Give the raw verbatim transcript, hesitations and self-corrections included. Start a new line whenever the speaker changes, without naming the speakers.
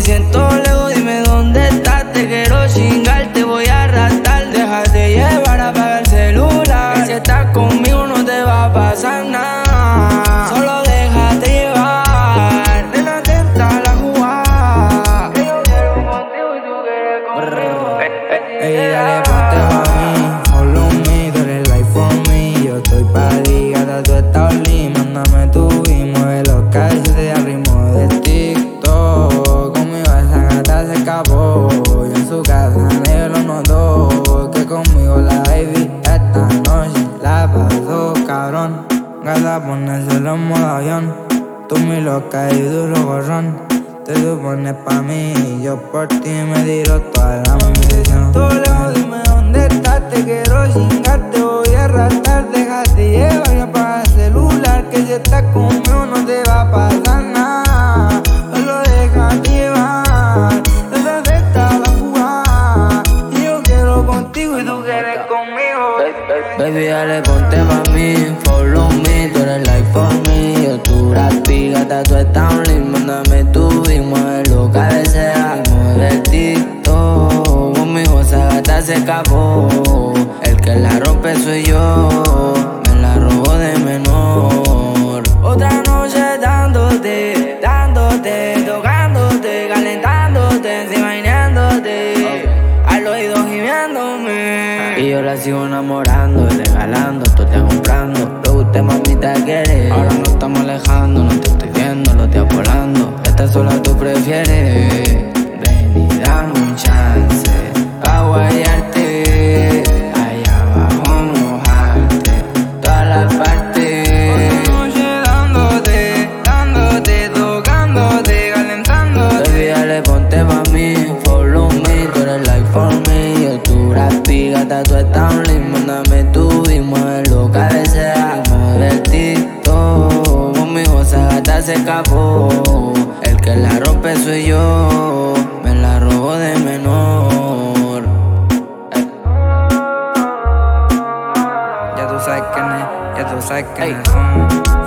siento lejos, dime dónde estás. Te quiero chingar, te voy a arrastrar. Déjate llevar, apaga el celular, que si estás conmigo no te va a pasar nada. Solo déjate llevar, de la tenta la jugada. Que yo quiero contigo y tú quieres conmigo.
Ey, dale, ponte pa' mí, follow me, tú eres life for me. Yo estoy pa' ti, gata, tú estás only. Mándame tu y mueve los calzones al ritmo de TikTok. Conmigo esa gata se escapó, y en su casa nadie lo notó. Que conmigo la baby esta noche la pasó, cabrón. Gata, ponérselo en modo avión. Tú mi loca y duro gorrón. Te supones pa' mí y yo por ti me tiro toda la munición. Tú lejos, dime dónde estás. Te quiero chingar, te voy a arrastrar. Déjate llevar y apaga el celular, que si estás conmigo no te va a pasar nada. Solo déjate llevar, esa afecta la jugada. Y yo quiero contigo y tú quieres conmigo.
Baby, dale, ponte pa' mí, follow me, tú eres like for me. Yo tu rapi, gata, tú estás only. Mándame tu y muévelo, cabecea, mueve el TikTok. Conmigo esa gata se escapó, el que la rompe soy yo. Me la robo de menor. Otra noche dándote, dándote, tocándote, calentándote, encima imaginándote, al oído gimiéndome. Y yo la sigo enamorando, regalando, tú te comprando. Lo que usted mamita quiere. Ahora nos estamos alejando, no te estoy viendo, lo estoy volando. Esta sola tú prefieres. Ven y dame un chance pa' guayarte, allá abajo mojarte, todas las partes.
Otra noche dándote, dándote, tocándote, calentándote.
Baby, dale, ponte pa' mí, follow me, tú eres like for me. Yo tu rapi, gata, tú estás only. Mándame tu y muévelo, cabecea, mueve el TikTok. Conmigo esa gata se escapó, el que la rompe soy yo. Me la robo de menor.
Ya tú sabes quién es, ya tú sabes quién es.